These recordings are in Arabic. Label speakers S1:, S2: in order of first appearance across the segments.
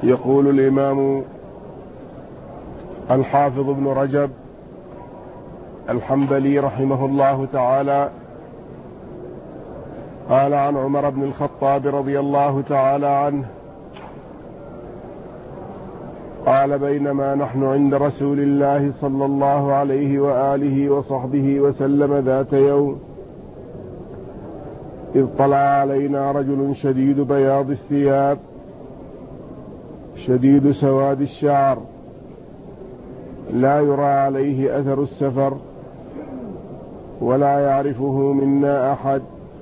S1: يقول الإمام الحافظ ابن رجب الحنبلي رحمه الله تعالى قال عن عمر بن الخطاب رضي الله تعالى عنه قال: بينما نحن عند رسول الله صلى الله عليه وآله وصحبه وسلم ذات يوم إذ طلع علينا رجل شديد بياض الثياب شديد سواد الشعر لا يرى عليه أثر السفر ولا يعرفه منا أحد،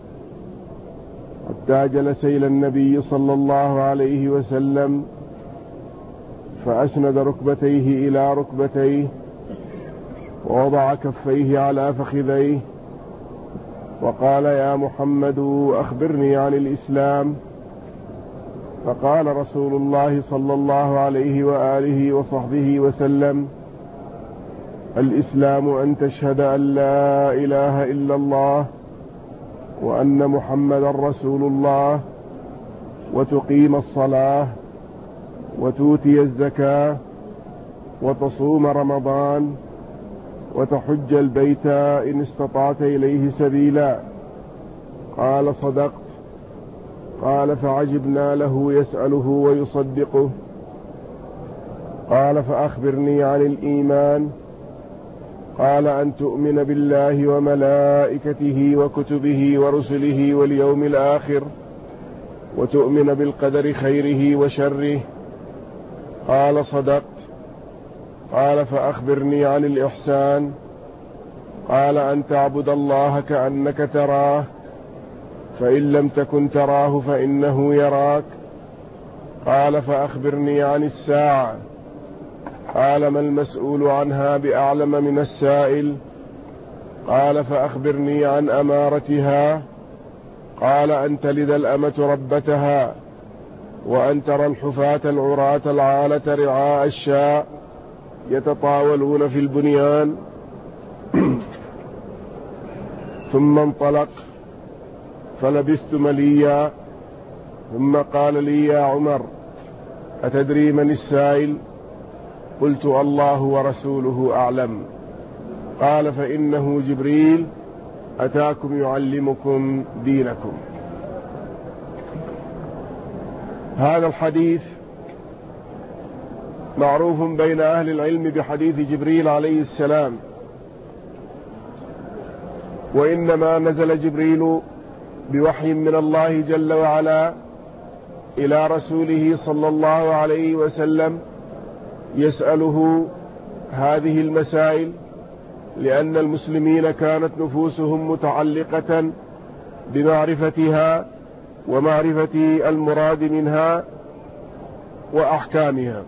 S1: حتى جلس إلى النبي صلى الله عليه وسلم فأسند ركبتيه إلى ركبتيه ووضع كفيه على فخذيه وقال: يا محمد أخبرني عن الإسلام. فقال رسول الله صلى الله عليه وآله وصحبه وسلم: الإسلام أن تشهد أن لا إله إلا الله وأن محمدا رسول الله وتقيم الصلاة وتؤتي الزكاة وتصوم رمضان وتحج البيت إن استطعت إليه سبيلا. قال: صدقت. قال: فعجبنا له يسأله ويصدقه. قال: فأخبرني عن الإيمان. قال: أن تؤمن بالله وملائكته وكتبه ورسله واليوم الآخر وتؤمن بالقدر خيره وشره. قال: صدقت. قال: فأخبرني عن الإحسان. قال: أن تعبد الله كأنك تراه فإن لم تكن تراه فإنه يراك. قال: فأخبرني عن الساعة. قال: ما المسؤول عنها بأعلم من السائل. قال: فأخبرني عن أمارتها. قال: أن تلد الأمة ربتها وأن ترى الحفاة العراة العالة رعاء الشاء يتطاولون في البنيان. ثم انطلق فلبثت مليا ثم قال لي: يا عمر أتدري من السائل؟ قلت: الله ورسوله أعلم. قال: فإنه جبريل أتاكم يعلمكم دينكم. هذا الحديث معروف بين أهل العلم بحديث جبريل عليه السلام، وإنما نزل جبريل بوحي من الله جل وعلا إلى رسوله صلى الله عليه وسلم يسأله هذه المسائل، لأن المسلمين كانت نفوسهم متعلقة بمعرفتها ومعرفة المراد منها وأحكامها.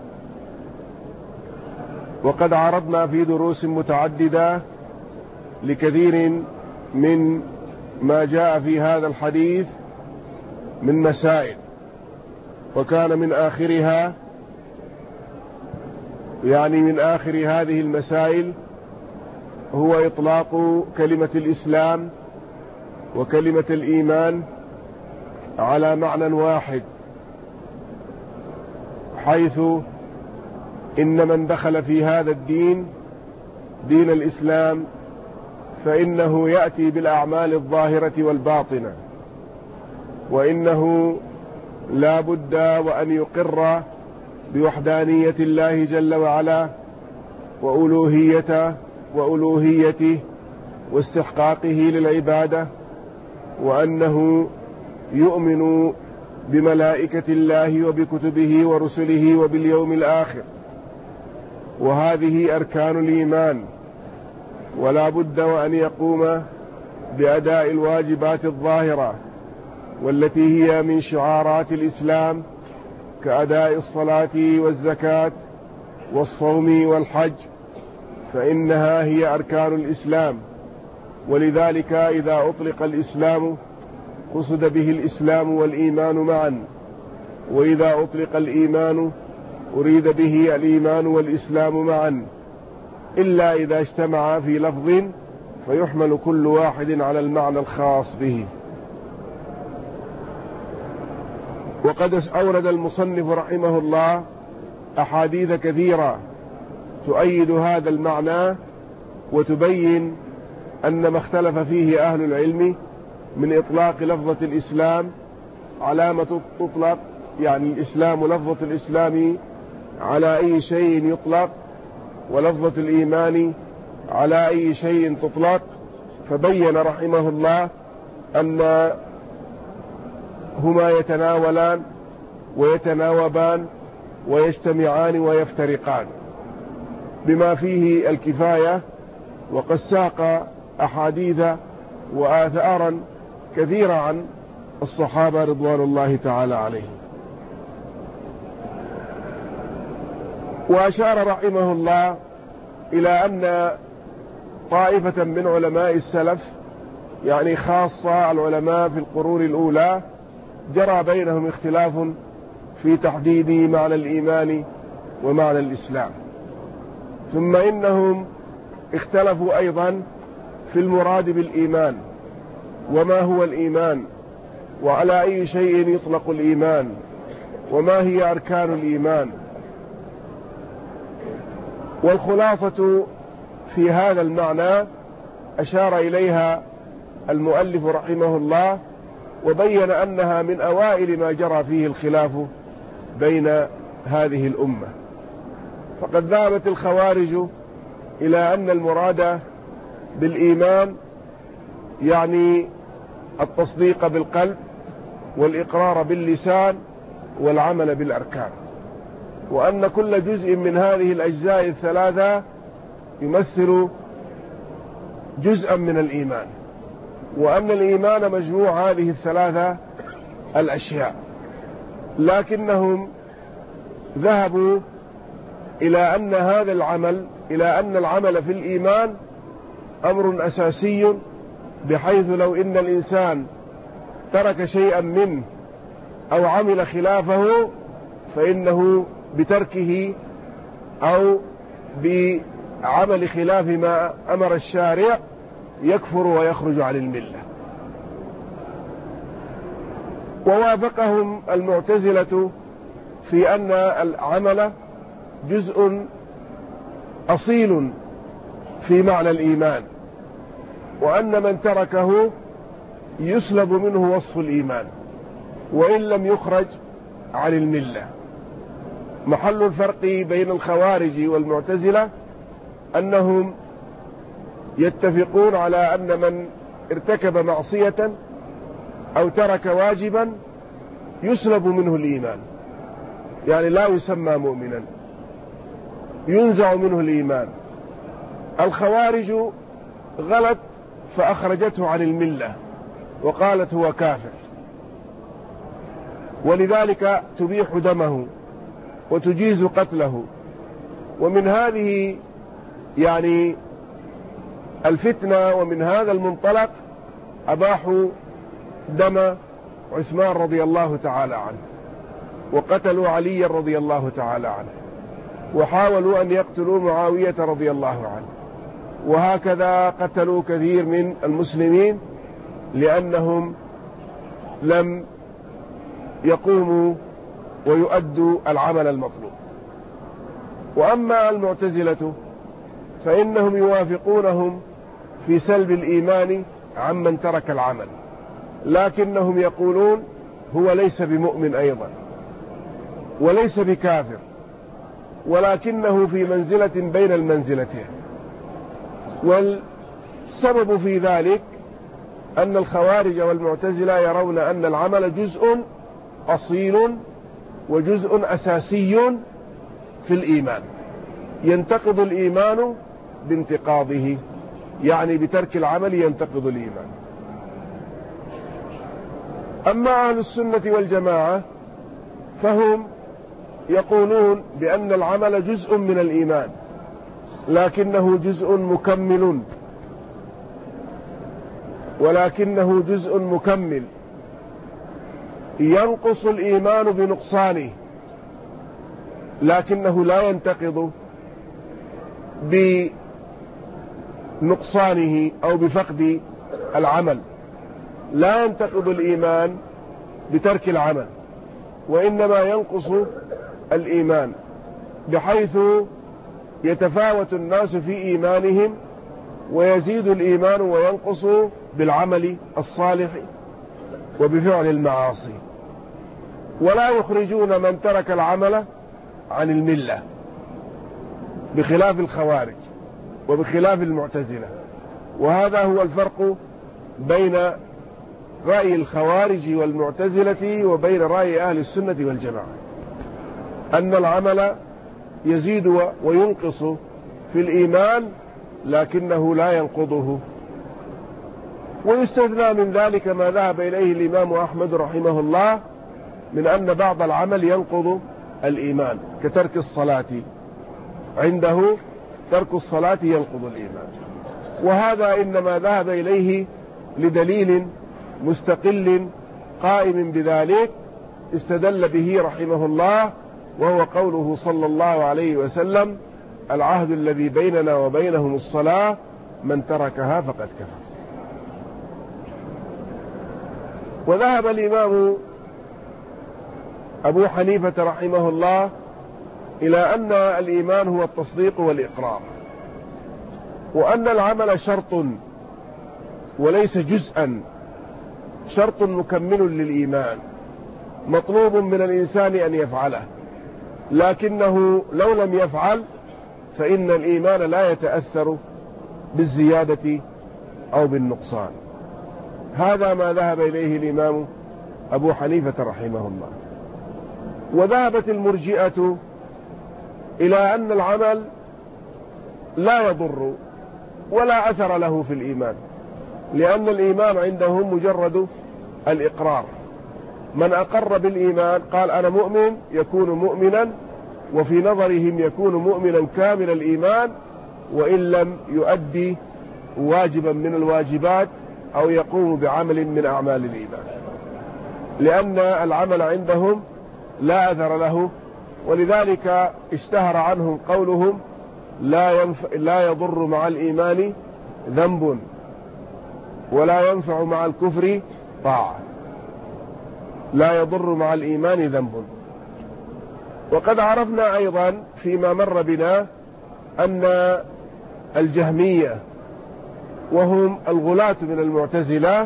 S1: وقد عرضنا في دروس متعددة لكثير من ما جاء في هذا الحديث من مسائل، وكان من آخرها من آخر هذه المسائل هو إطلاق كلمة الإسلام وكلمة الإيمان على معنى واحد، حيث إن من دخل في هذا الدين دين الإسلام فإنه يأتي بالأعمال الظاهرة والباطنة، وإنه لا بد وأن يقر بوحدانية الله جل وعلا وألوهيته واستحقاقه للعبادة، وأنه يؤمن بملائكة الله وبكتبه ورسله وباليوم الآخر، وهذه أركان الإيمان. ولا بد وأن يقوم بأداء الواجبات الظاهرة والتي هي من شعارات الإسلام كأداء الصلاة والزكاة والصوم والحج، فإنها هي أركان الإسلام. ولذلك إذا أطلق الإسلام قصد به الإسلام والإيمان معا، وإذا أطلق الإيمان أريد به الإيمان والإسلام معا، إلا إذا اجتمعا في لفظ فيحمل كل واحد على المعنى الخاص به. وقد أورد المصنف رحمه الله أحاديث كثيرة تؤيد هذا المعنى وتبين أن ما اختلف فيه أهل العلم من إطلاق لفظة الإسلام على ما تطلق، يعني الإسلام لفظة الإسلام على أي شيء يطلق، ولفظة الإيمان على أي شيء تطلق. فبين رحمه الله أن هما يتناولان ويتناوبان ويجتمعان ويفترقان بما فيه الكفاية، وقد ساق أحاديث وآثارا كثيرة عن الصحابة رضوان الله تعالى عليهم. وأشار رحمه الله إلى أن طائفة من علماء السلف، يعني خاصة العلماء في القرون الأولى، جرى بينهم اختلاف في تحديد معنى الإيمان ومعنى الإسلام. ثم إنهم اختلفوا أيضا في المراد بالإيمان، وما هو الإيمان، وعلى أي شيء يطلق الإيمان، وما هي أركان الإيمان. والخلاصة في هذا المعنى أشار إليها المؤلف رحمه الله، وبين أنها من أوائل ما جرى فيه الخلاف بين هذه الأمة. فقد ذهبت الخوارج إلى أن المراد بالإيمان يعني التصديق بالقلب والإقرار باللسان والعمل بالأركان، وأن كل جزء من هذه الأجزاء الثلاثة يمثل جزءا من الإيمان، وأن الإيمان مجموع هذه الثلاثة الأشياء. لكنهم ذهبوا إلى أن هذا العمل، إلى أن العمل في الإيمان أمر أساسي، بحيث لو إن الإنسان ترك شيئا منه أو عمل خلافه فإنه بتركه أو بعمل خلاف ما أمر الشارع يكفر ويخرج عن الملة. ووافقهم المعتزلة في أن العمل جزء أصيل في معنى الإيمان، وأن من تركه يسلب منه وصف الإيمان وإن لم يخرج عن الملة. محل الفرق بين الخوارج والمعتزلة أنهم يتفقون على أن من ارتكب معصية أو ترك واجبا يسلب منه الإيمان، يعني لا يسمى مؤمنا، ينزع منه الإيمان. الخوارج غلط فأخرجته عن الملة وقالت هو كافر، ولذلك تبيح دمه وتجيز قتله. ومن هذه يعني الفتنة ومن هذا المنطلق أباحوا دم عثمان رضي الله تعالى عنه، وقتلوا علي رضي الله تعالى عنه، وحاولوا أن يقتلوا معاوية رضي الله عنه، وهكذا قتلوا كثير من المسلمين لأنهم لم يقوموا ويؤدوا العمل المطلوب. وأما المعتزلة فإنهم يوافقونهم في سلب الإيمان عمن ترك العمل، لكنهم يقولون هو ليس بمؤمن أيضا وليس بكافر، ولكنه في منزلة بين المنزلتين. والسبب في ذلك أن الخوارج والمعتزلة يرون أن العمل جزء أصيل وجزء أساسي في الإيمان، ينتقض الإيمان بانتقاضه، يعني بترك العمل ينتقض الإيمان. أما أهل السنة والجماعة فهم يقولون بأن العمل جزء من الإيمان، لكنه جزء مكمل، ولكنه جزء مكمل ينقص الإيمان بنقصانه، لكنه لا ينتقض بنقصانه أو بفقد العمل. لا ينتقض الإيمان بترك العمل، وإنما ينقص الإيمان، بحيث يتفاوت الناس في إيمانهم، ويزيد الإيمان وينقص بالعمل الصالح وبفعل المعاصي. ولا يخرجون من ترك العمل عن الملة، بخلاف الخوارج وبخلاف المعتزلة. وهذا هو الفرق بين رأي الخوارج والمعتزلة وبين رأي أهل السنة والجماعة، أن العمل يزيد وينقص في الإيمان لكنه لا ينقضه. ويستثنى من ذلك ما ذهب إليه الإمام أحمد رحمه الله من أن بعض العمل ينقض الإيمان، كترك الصلاة، عنده ترك الصلاة ينقض الإيمان. وهذا إنما ذهب إليه لدليل مستقل قائم بذلك استدل به رحمه الله، وهو قوله صلى الله عليه وسلم: العهد الذي بيننا وبينهم الصلاة، من تركها فقد كفر. وذهب الإمام أبو حنيفة رحمه الله إلى أن الإيمان هو التصديق والإقرار، وأن العمل شرط وليس جزءا، شرط مكمل للإيمان، مطلوب من الإنسان أن يفعله، لكنه لو لم يفعل فإن الإيمان لا يتأثر بالزيادة أو بالنقصان. هذا ما ذهب إليه الإمام أبو حنيفة رحمه الله. وذهبت المرجئة إلى أن العمل لا يضر ولا أثر له في الإيمان، لأن الإيمان عندهم مجرد الإقرار. من أقر بالإيمان قال أنا مؤمن يكون مؤمنا، وفي نظرهم يكون مؤمنا كامل الإيمان وإن لم يؤدي واجبا من الواجبات أو يقوم بعمل من أعمال الإيمان، لأن العمل عندهم لا أثر له. ولذلك اشتهر عنهم قولهم: لا يضر مع الإيمان ذنب ولا ينفع مع الكفر طاعة. لا يضر مع الإيمان ذنب. وقد عرفنا أيضا فيما مر بنا أن الجهمية، وهم الغلاة من المعتزلة،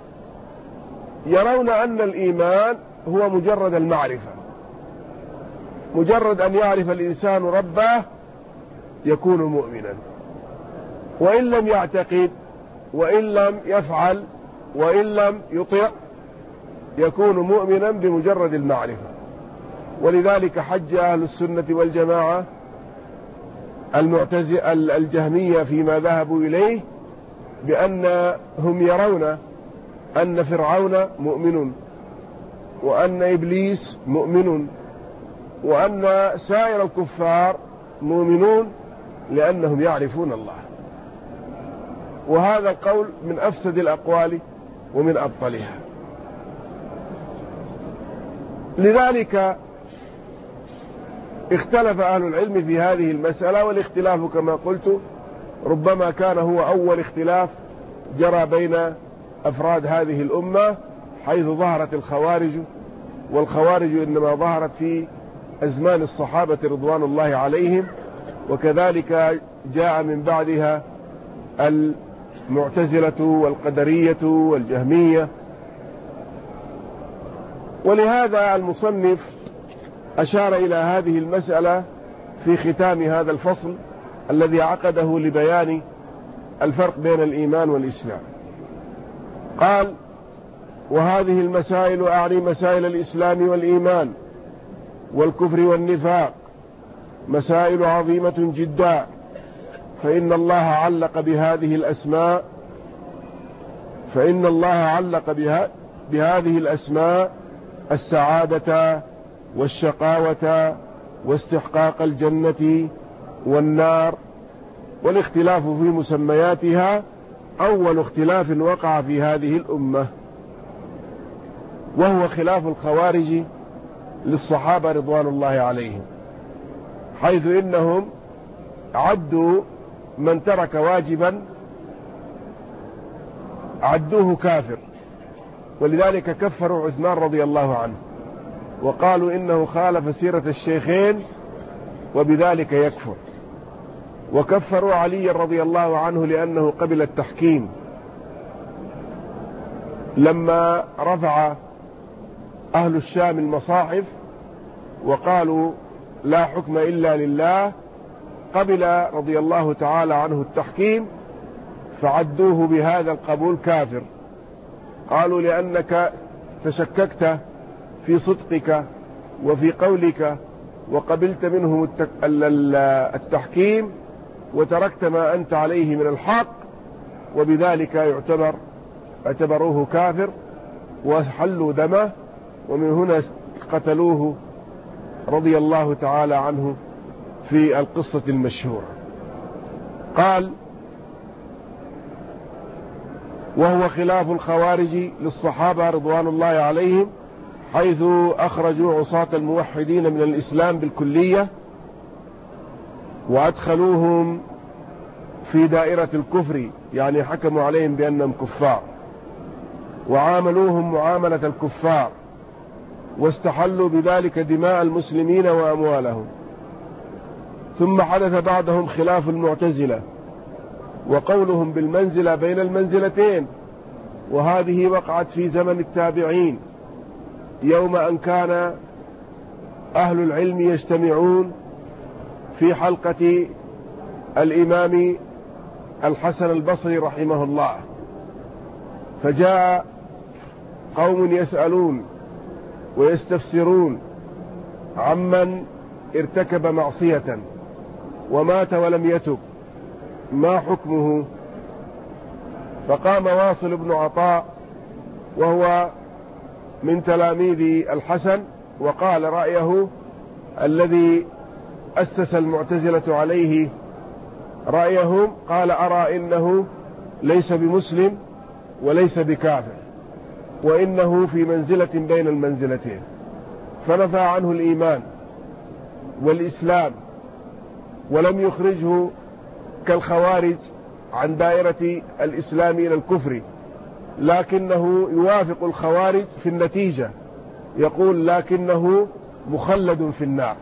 S1: يرون أن الإيمان هو مجرد المعرفة، مجرد أن يعرف الإنسان ربه يكون مؤمنا، وإن لم يعتقد وإن لم يفعل وإن لم يطع يكون مؤمنا بمجرد المعرفة. ولذلك حج أهل السنة والجماعة الجهمية فيما ذهبوا إليه بأنهم يرون أن فرعون مؤمن، وأن إبليس مؤمن، وأن سائر الكفار مؤمنون، لأنهم يعرفون الله. وهذا القول من أفسد الأقوال ومن أبطلها. لذلك اختلف أهل العلم في هذه المسألة، والاختلاف كما قلت ربما كان هو أول اختلاف جرى بين أفراد هذه الأمة، حيث ظهرت الخوارج. والخوارج إنما ظهرت في أزمان الصحابة رضوان الله عليهم، وكذلك جاء من بعدها المعتزلة والقدرية والجهمية. ولهذا المصنف أشار إلى هذه المسألة في ختام هذا الفصل الذي عقده لبيان الفرق بين الإيمان والإسلام. قال: وهذه المسائل أعني مسائل الإسلام والإيمان والكفر والنفاق مسائل عظيمة جدا، فإن الله علق بهذه الأسماء السعادة والشقاوة واستحقاق الجنة والنار. والاختلاف في مسمياتها أول اختلاف وقع في هذه الأمة، وهو خلاف الخوارج للصحابة رضوان الله عليهم، حيث إنهم عدوا من ترك واجبا عدوه كافر، ولذلك كفروا عثمان رضي الله عنه. وقالوا إنه خالف سيرة الشيخين وبذلك يكفر. وكفروا علي رضي الله عنه لأنه قبل التحكيم لما رفع أهل الشام المصاحف وقالوا لا حكم إلا لله، قبل رضي الله تعالى عنه التحكيم فعدوه بهذا القبول كافر. قالوا لأنك تشككت في صدقك وفي قولك وقبلت منهم التحكيم وتركت ما أنت عليه من الحق، وبذلك اعتبروه كافر وحلوا دمه، ومن هنا قتلوه رضي الله تعالى عنه في القصة المشهورة. قال: وهو خلاف الخوارج للصحابة رضوان الله عليهم، حيث أخرجوا عصاة الموحدين من الإسلام بالكلية وأدخلوهم في دائرة الكفر، يعني حكموا عليهم بأنهم كفار وعاملوهم معاملة الكفار، واستحلوا بذلك دماء المسلمين وأموالهم. ثم حدث بعدهم خلاف المعتزلة وقولهم بالمنزلة بين المنزلتين، وهذه وقعت في زمن التابعين، يوم أن كان أهل العلم يجتمعون في حلقة الإمام الحسن البصري رحمه الله، فجاء قوم يسألون ويستفسرون عمن ارتكب معصية ومات ولم يتب ما حكمه؟ فقام واصل بن عطاء وهو من تلاميذ الحسن وقال رأيه الذي أسس المعتزلة عليه رأيهم، قال: أرى إنه ليس بمسلم وليس بكافر، وإنه في منزلة بين المنزلتين، فنفى عنه الإيمان والإسلام ولم يخرجه كالخوارج عن دائرة الإسلام إلى الكفر، لكنه يوافق الخوارج في النتيجة، يقول: لكنه مخلد في النار،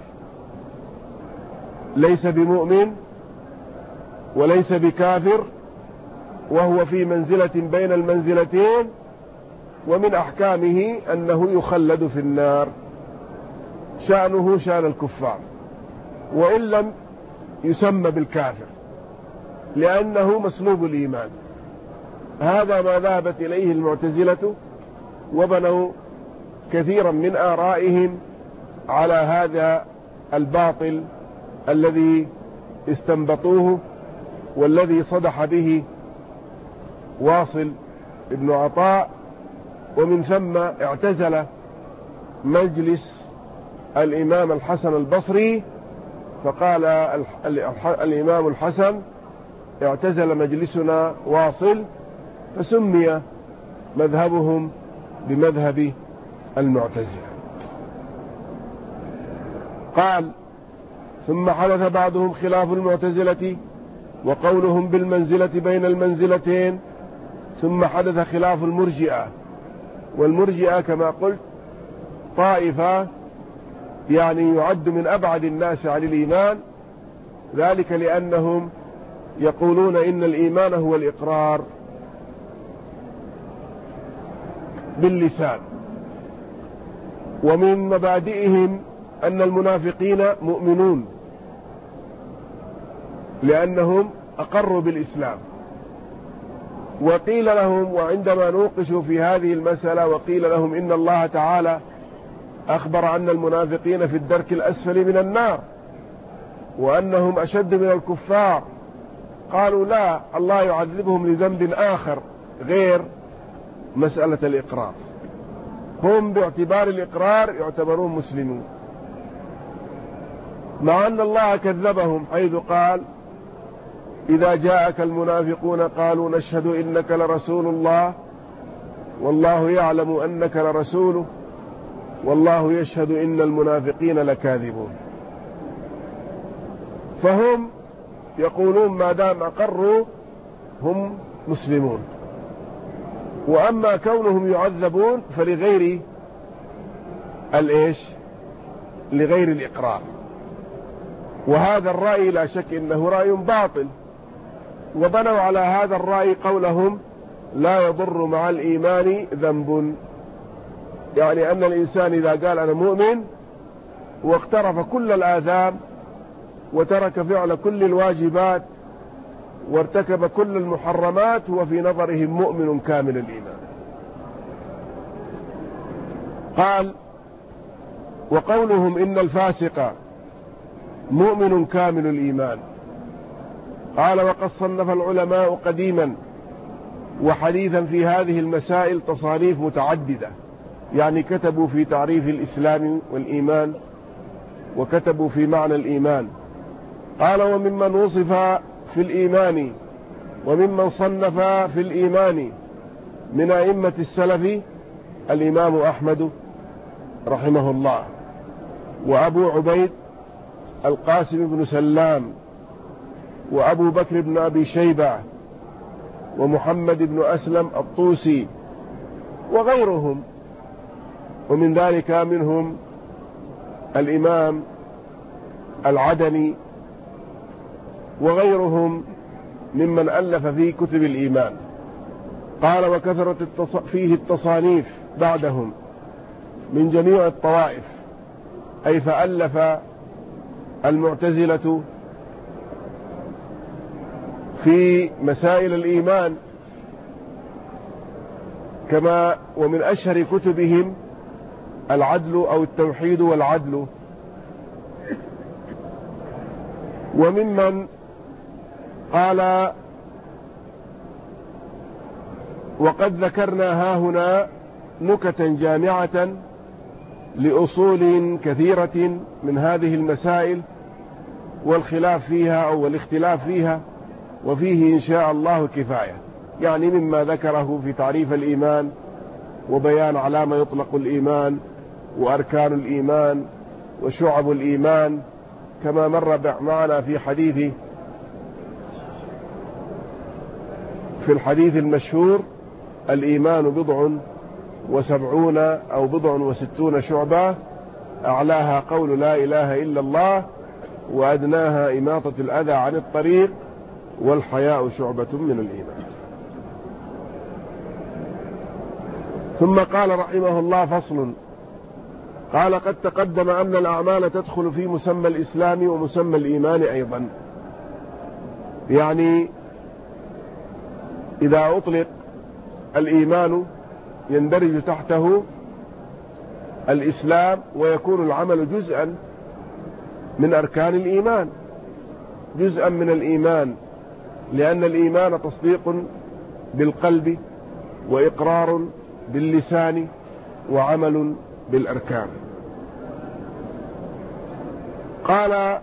S1: ليس بمؤمن وليس بكافر، وهو في منزلة بين المنزلتين، ومن أحكامه أنه يخلد في النار، شأنه شأن الكفار، وإن لم يسمى بالكافر لأنه مسلوب الإيمان. هذا ما ذهبت إليه المعتزلة، وبنوا كثيرا من آرائهم على هذا الباطل الذي استنبطوه والذي صدح به واصل ابن عطاء، ومن ثم اعتزل مجلس الإمام الحسن البصري، فقال الإمام الحسن: اعتزل مجلسنا واصل، فسمي مذهبهم بمذهب المعتزلة. قال: ثم حدث بعضهم خلاف المعتزلة وقولهم بالمنزلة بين المنزلتين، ثم حدث خلاف المرجئة. والمرجئة كما قلت طائفة يعني يعد من أبعد الناس عن الإيمان، ذلك لأنهم يقولون إن الإيمان هو الإقرار باللسان، ومن مبادئهم أن المنافقين مؤمنون لأنهم أقروا بالإسلام. وقيل لهم، وعندما نوقشوا في هذه المسألة وقيل لهم إن الله تعالى أخبر أن المنافقين في الدرك الأسفل من النار وأنهم أشد من الكفار، قالوا: لا، الله يعذبهم لذنب آخر غير مسألة الإقرار، هم باعتبار الإقرار يعتبرون مسلمون، مع أن الله كذبهم حيث قال: إذا جاءك المنافقون قالوا نشهد إنك لرسول الله والله يعلم أنك لرسوله والله يشهد إن المنافقين لكاذبون. فهم يقولون ما دام أقروا هم مسلمون، وأما كونهم يعذبون فلغير الإيش لغير الإقرار. وهذا الرأي لا شك إنه رأي باطل، وبنوا على هذا الرأي قولهم لا يضر مع الإيمان ذنب، يعني أن الإنسان إذا قال أنا مؤمن واقترف كل الآثام وترك فعل كل الواجبات وارتكب كل المحرمات هو في نظرهم مؤمن كامل الإيمان. قال وقولهم إن الفاسق مؤمن كامل الإيمان. قال وقد صنف العلماء قديما وحديثا في هذه المسائل تصانيف متعددة، يعني كتبوا في تعريف الإسلام والإيمان وكتبوا في معنى الإيمان. قال وممن وصف في الإيمان وممن صنف في الإيمان من أئمة السلف الإمام أحمد رحمه الله، وأبو عبيد القاسم بن سلام، وأبو بكر بن أبي شيبة، ومحمد بن أسلم الطوسي وغيرهم. ومن ذلك منهم الإمام العدني وغيرهم ممن ألف في كتب الإيمان. قال وكثرت فيه التصانيف بعدهم من جميع الطوائف، أي فألف المعتزلة في مسائل الإيمان كما ومن أشهر كتبهم العدل أو التوحيد والعدل. وممن قال وقد ذكرنا هاهنا نكتا جامعة لأصول كثيرة من هذه المسائل والخلاف فيها أو الاختلاف فيها، وفيه إن شاء الله كفاية، يعني مما ذكره في تعريف الإيمان وبيان على ما يطلق الإيمان وأركان الإيمان وشعب الإيمان، كما مر معنا في الحديث المشهور الإيمان 70 أو 60 شعبة، أعلاها قول لا إله إلا الله، وأدناها إماطة الأذى عن الطريق، والحياء شعبة من الإيمان. ثم قال رحمه الله فصل. قال قد تقدم أن الأعمال تدخل في مسمى الإسلام ومسمى الإيمان أيضا، يعني إذا أطلق الإيمان يندرج تحته الإسلام، ويكون العمل جزءا من أركان الإيمان، جزءا من الإيمان، لأن الإيمان تصديق بالقلب وإقرار باللسان وعمل بالأركان. قال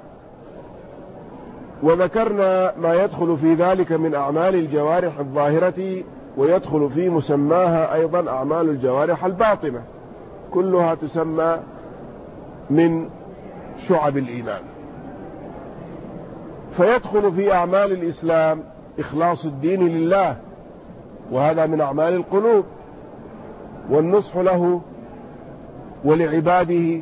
S1: وذكرنا ما يدخل في ذلك من أعمال الجوارح الظاهرة، ويدخل في مسماها أيضا أعمال الجوارح الباطنة، كلها تسمى من شعب الإيمان. فيدخل في أعمال الإسلام إخلاص الدين لله، وهذا من أعمال القلوب، والنصح له ولعباده،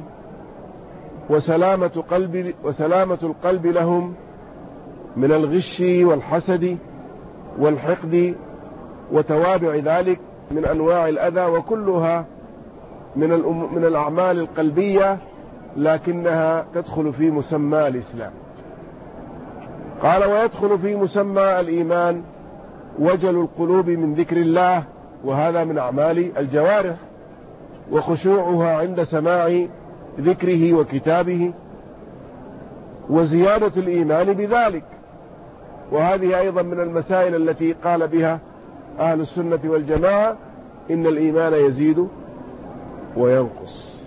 S1: وسلامة القلب لهم من الغش والحسد والحقد وتوابع ذلك من أنواع الأذى، وكلها من الأعمال القلبية، لكنها تدخل في مسمى الإسلام. قال ويدخل في مسمى الإيمان وجل القلوب من ذكر الله، وهذا من أعمال الجوارح، وخشوعها عند سماع ذكره وكتابه، وزيادة الإيمان بذلك. وهذه أيضا من المسائل التي قال بها أهل السنة والجماعة إن الإيمان يزيد وينقص،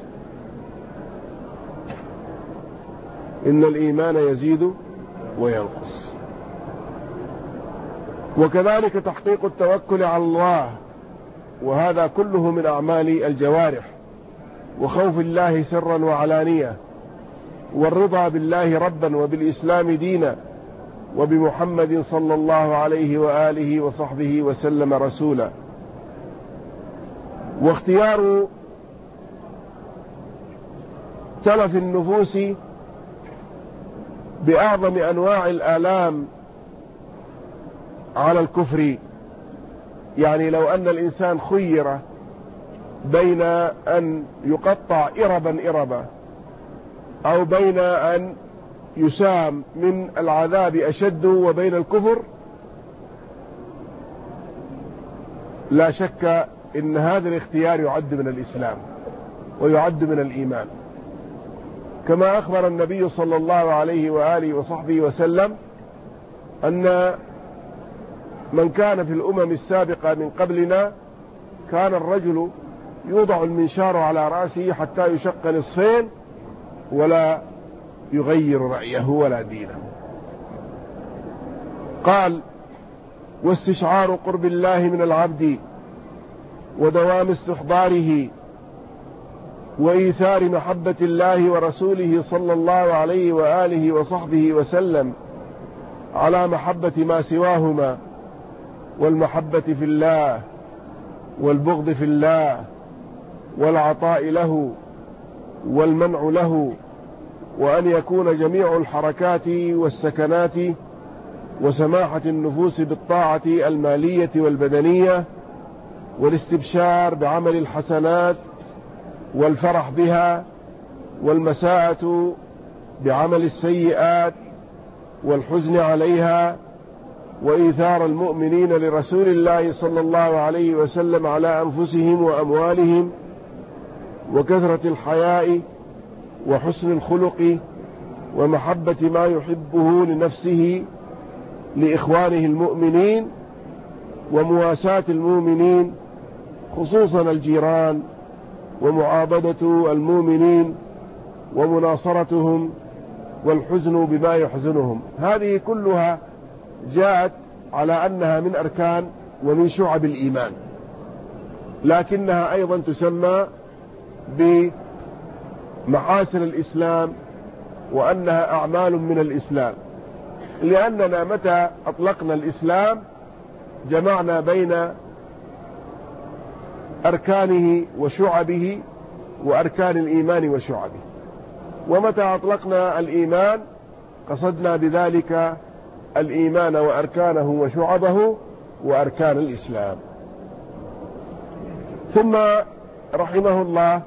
S1: إن الإيمان يزيد وينقص. وكذلك تحقيق التوكل على الله، وهذا كله من أعمال الجوارح، وخوف الله سرا وعلانية، والرضا بالله ربا وبالإسلام دينا، وبمحمد صلى الله عليه وآله وصحبه وسلم رسولا. واختيار تلف النفوس بأعظم أنواع الآلام على الكفر. يعني لو أن الإنسان خير بين أن يقطع إربا أو بين أن يسام من العذاب أشد وبين الكفر، لا شك إن هذا الاختيار يعد من الإسلام ويعد من الإيمان، كما أخبر النبي صلى الله عليه وآله وصحبه وسلم أن من كان في الأمم السابقة من قبلنا كان الرجل يوضع المنشار على رأسه حتى يشق نصفين ولا يغير رأيه ولا دينه. قال: واستشعار قرب الله من العبد ودوام استحضاره وإيثار محبة الله ورسوله صلى الله عليه وآله وصحبه وسلم على محبة ما سواهما، والمحبة في الله والبغض في الله والعطاء له والمنع له، وأن يكون جميع الحركات والسكنات وسماحة النفوس بالطاعة المالية والبدنية والاستبشار بعمل الحسنات والفرح بها، والمساءة بعمل السيئات والحزن عليها، وإيثار المؤمنين لرسول الله صلى الله عليه وسلم على أنفسهم وأموالهم، وكثرة الحياء وحسن الخلق ومحبة ما يحبه لنفسه لإخوانه المؤمنين، ومواساة المؤمنين خصوصا الجيران، ومعاضدة المؤمنين ومناصرتهم، والحزن بما يحزنهم. هذه كلها جاءت على أنها من أركان ومن شعب الإيمان، لكنها أيضا تسمى بمحاسن الإسلام وأنها أعمال من الإسلام، لأننا متى أطلقنا الإسلام جمعنا بين أركانه وشعبه وأركان الإيمان وشعبه، ومتى أطلقنا الإيمان قصدنا بذلك الإيمان وأركانه وشعبه وأركان الإسلام. ثم رحمه الله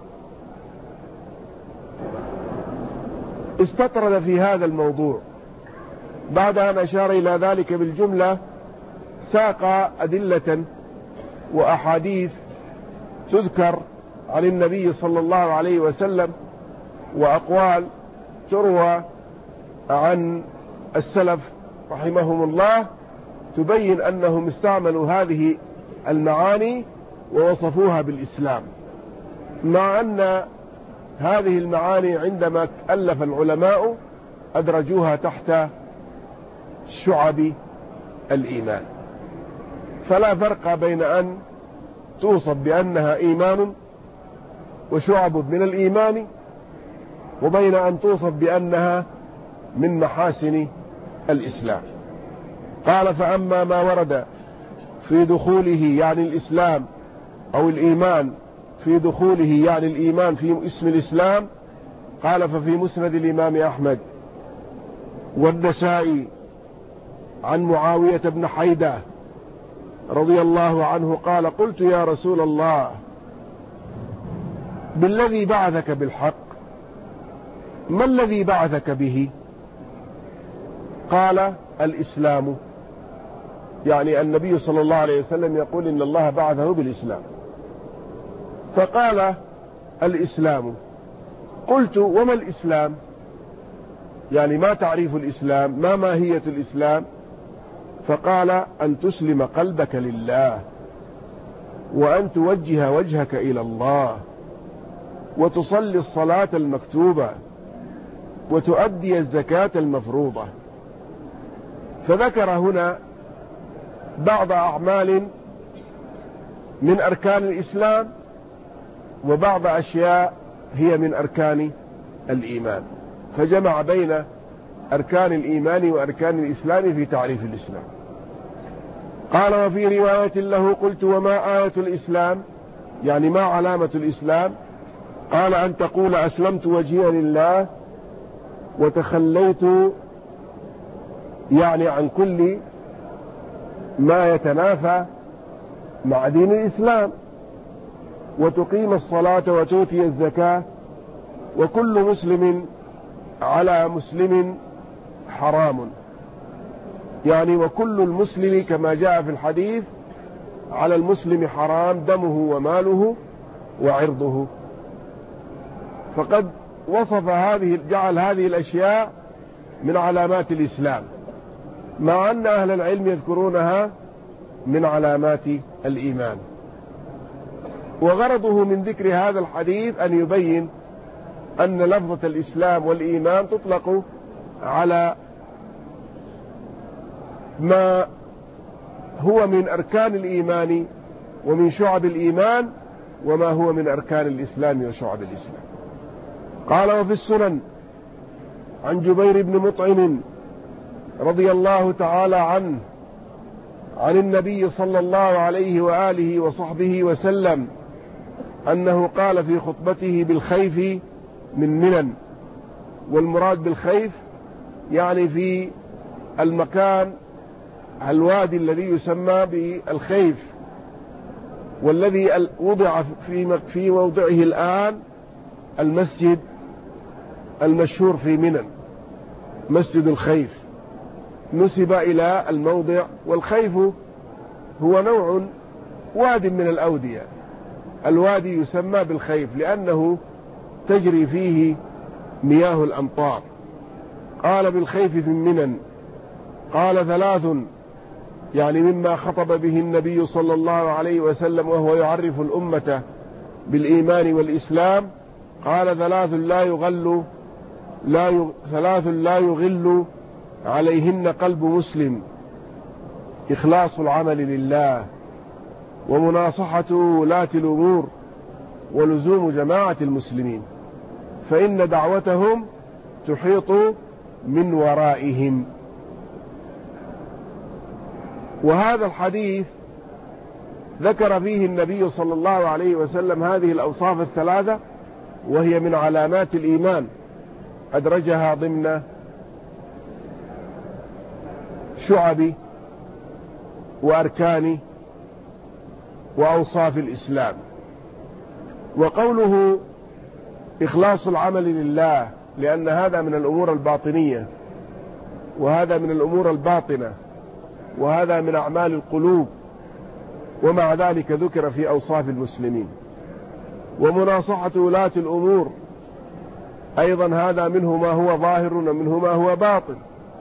S1: استطرد في هذا الموضوع بعد أن أشار إلى ذلك بالجملة، ساق أدلة وأحاديث تذكر عن النبي صلى الله عليه وسلم، وأقوال تروى عن السلف رحمهم الله تبين أنهم استعملوا هذه المعاني ووصفوها بالإسلام، مع أن هذه المعاني عندما ألف العلماء أدرجوها تحت شعب الإيمان، فلا فرق بين أن توصف بأنها إيمان وشعب من الإيمان وبين أن توصف بأنها من محاسن الإسلام. قال: فأما ما ورد في دخوله يعني الإسلام أو الإيمان في دخوله يعني الإيمان في اسم الإسلام، قال: ففي مسند الإمام أحمد والنسائي عن معاوية بن حيدة رضي الله عنه قال: قلت يا رسول الله بالذي بعثك بالحق ما الذي بعثك به؟ قال: الإسلام. يعني النبي صلى الله عليه وسلم يقول إن الله بعثه بالإسلام، فقال: الإسلام. قلت: وما الإسلام؟ يعني ما تعريف الإسلام؟ ما ماهية الإسلام؟ فقال: أن تسلم قلبك لله، وأن توجه وجهك إلى الله، وتصلي الصلاة المكتوبة، وتؤدي الزكاة المفروضة. فذكر هنا بعض أعمال من أركان الإسلام وبعض أشياء هي من أركان الإيمان، فجمع بين أركان الإيمان وأركان الإسلام في تعريف الإسلام. قال: وفي رواية له قلت: وما آية الإسلام؟ يعني ما علامة الإسلام؟ قال أن تقول أسلمت وجهي لله وتخليت يعني عن كل ما يتنافى مع دين الإسلام، وتقيم الصلاة وتؤتي الزكاة، وكل مسلم على مسلم حرام، يعني وكل المسلم كما جاء في الحديث على المسلم حرام دمه وماله وعرضه. فقد وصف جعل هذه الأشياء من علامات الإسلام، مع أن أهل العلم يذكرونها من علامات الإيمان. وغرضه من ذكر هذا الحديث أن يبين أن لفظة الإسلام والإيمان تطلق على ما هو من أركان الإيمان ومن شعب الإيمان، وما هو من أركان الإسلام وشعب الإسلام. قال: وفي السنن عن جبير بن مطعم رضي الله تعالى عنه عن النبي صلى الله عليه وآله وصحبه وسلم أنه قال في خطبته بالخيف من منن. والمراد بالخيف يعني في المكان الوادي الذي يسمى بالخيف، والذي وضع في موضعه الآن المسجد المشهور في منن، مسجد الخيف، نسب إلى الموضع. والخيف هو نوع واد من الأودية، الوادي يسمى بالخيف لأنه تجري فيه مياه الأمطار. قال بالخيف في منن. قال 3 يعني مما خطب به النبي صلى الله عليه وسلم وهو يعرف الأمة بالإيمان والإسلام. قال 3 لا يغل عليهن قلب مسلم: إخلاص العمل لله، ومناصحة ولاة الأمور، ولزوم جماعة المسلمين، فإن دعوتهم تحيط من ورائهم. وهذا الحديث ذكر فيه النبي صلى الله عليه وسلم هذه الأوصاف 3، وهي من علامات الإيمان، أدرجها ضمن شعب وأركان وأوصاف الإسلام. وقوله إخلاص العمل لله، لأن هذا من الأمور الباطنية، وهذا من الأمور الباطنة، وهذا من أعمال القلوب، ومع ذلك ذكر في أوصاف المسلمين. ومناصحة ولاة الأمور أيضا هذا منه ما هو ظاهر ومنه ما هو باطن،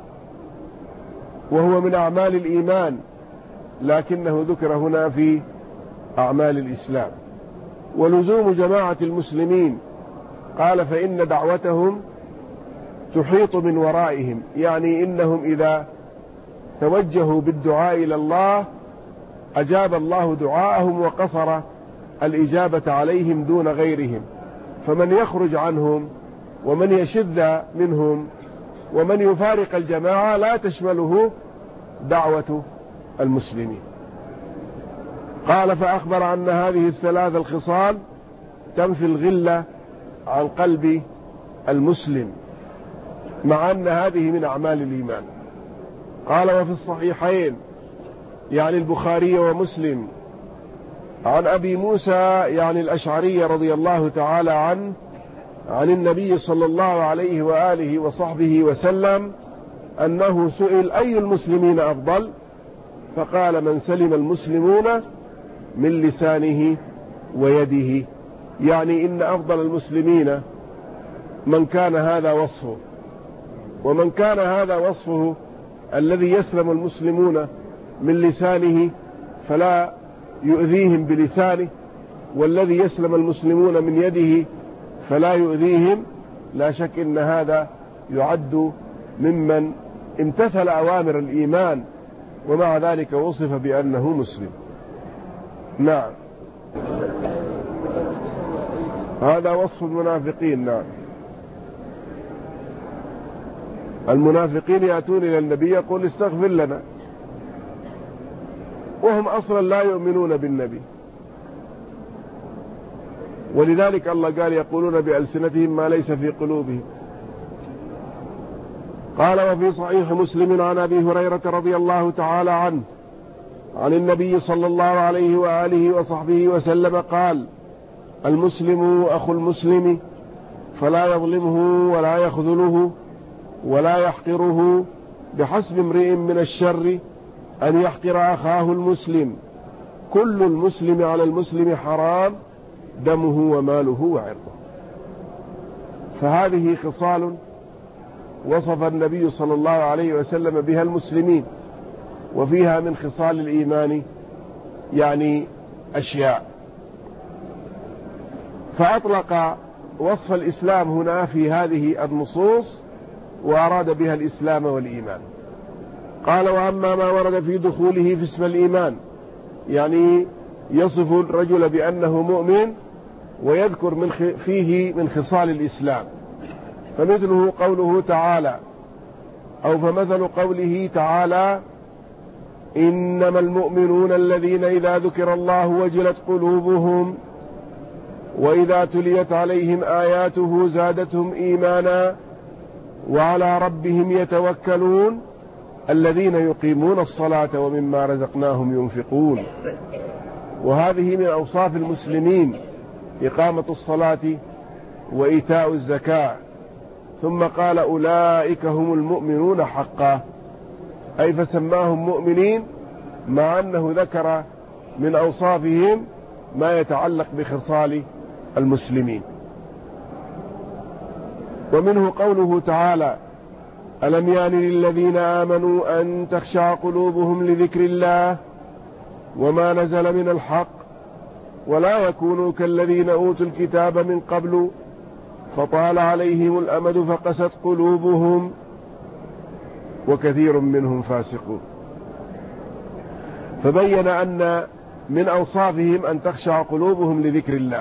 S1: وهو من أعمال الإيمان، لكنه ذكر هنا في أعمال الإسلام. ولزوم جماعة المسلمين، قال فإن دعوتهم تحيط من ورائهم، يعني إنهم إذا توجهوا بالدعاء إلى الله أجاب الله دعاءهم وقصر الإجابة عليهم دون غيرهم. فمن يخرج عنهم ومن يشذ منهم ومن يفارق الجماعة لا تشمله دعوة المسلمين. قال فأخبر أن هذه 3 الخصال تنفي الغلة عن قلب المسلم، مع أن هذه من أعمال الإيمان. قال وفي الصحيحين يعني البخاري ومسلم عن أبي موسى يعني الأشعري رضي الله تعالى عنه عن النبي صلى الله عليه وآله وصحبه وسلم أنه سئل أي المسلمين أفضل؟ فقال من سلم المسلمون من لسانه ويده، يعني إن أفضل المسلمين من كان هذا وصفه، ومن كان هذا وصفه الذي يسلم المسلمون من لسانه فلا يؤذيهم بلسانه، والذي يسلم المسلمون من يده فلا يؤذيهم، لا شك إن هذا يعد ممن امتثل أوامر الإيمان، ومع ذلك وصف بأنه مسلم. نعم، هذا وصف المنافقين. نعم، المنافقين يأتون إلى النبي يقول استغفر لنا، وهم أصلا لا يؤمنون بالنبي ولذلك الله قال يقولون بألسنتهم ما ليس في قلوبهم. قال وفي صحيح مسلم عن أبي هريرة رضي الله تعالى عنه عن النبي صلى الله عليه وآله وصحبه وسلم قال المسلم أخو المسلم فلا يظلمه ولا يخذله ولا يحقره بحسب امرئ من الشر أن يحقر أخاه المسلم كل المسلم على المسلم حرام دمه وماله وعرضه. فهذه خصال وصف النبي صلى الله عليه وسلم بها المسلمين، وفيها من خصال الإيمان يعني أشياء. فأطلق وصف الإسلام هنا في هذه النصوص وأراد بها الإسلام والإيمان. قال وأما ما ورد في دخوله في اسم الإيمان، يعني يصف الرجل بأنه مؤمن ويذكر فيه من خصال الإسلام، فمثله قوله تعالى أو فمثل قوله تعالى إنما المؤمنون الذين إذا ذكر الله وجلت قلوبهم وإذا تليت عليهم آياته زادتهم إيمانا وعلى ربهم يتوكلون الذين يقيمون الصلاة ومما رزقناهم ينفقون. وهذه من أوصاف المسلمين إقامة الصلاة وإيتاء الزكاة. ثم قال أولئك هم المؤمنون حقا، أي فسماهم مؤمنين مع أنه ذكر من أوصافهم ما يتعلق بخصال المسلمين. ومنه قوله تعالى ألم يان للذين آمنوا أن تخشع قلوبهم لذكر الله وما نزل من الحق ولا يكونوا كالذين أوتوا الكتاب من قبل فطال عليهم الأمد فقست قلوبهم وكثير منهم فاسقون. فبين أن من أوصافهم أن تخشع قلوبهم لذكر الله،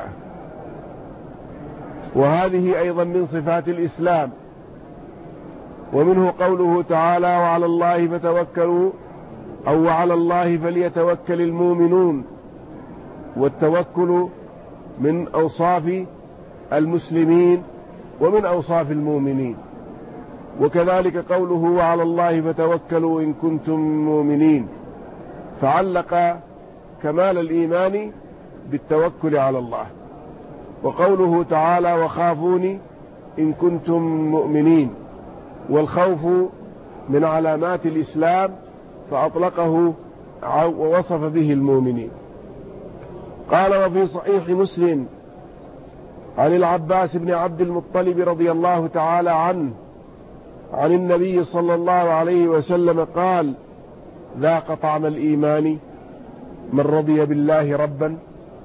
S1: وهذه أيضا من صفات الإسلام. ومنه قوله تعالى وعلى الله فتوكلوا أو وعلى الله فليتوكل المؤمنون، والتوكل من أوصاف المسلمين ومن أوصاف المؤمنين. وكذلك قوله وعلى الله فتوكلوا إن كنتم مؤمنين، فعلق كمال الإيمان بالتوكل على الله. وقوله تعالى وخافوني إن كنتم مؤمنين، والخوف من علامات الإسلام فأطلقه ووصف به المؤمنين. قال وفي صحيح مسلم عن العباس بن عبد المطلب رضي الله تعالى عنه عن النبي صلى الله عليه وسلم قال ذاق طعم الإيمان من رضي بالله ربا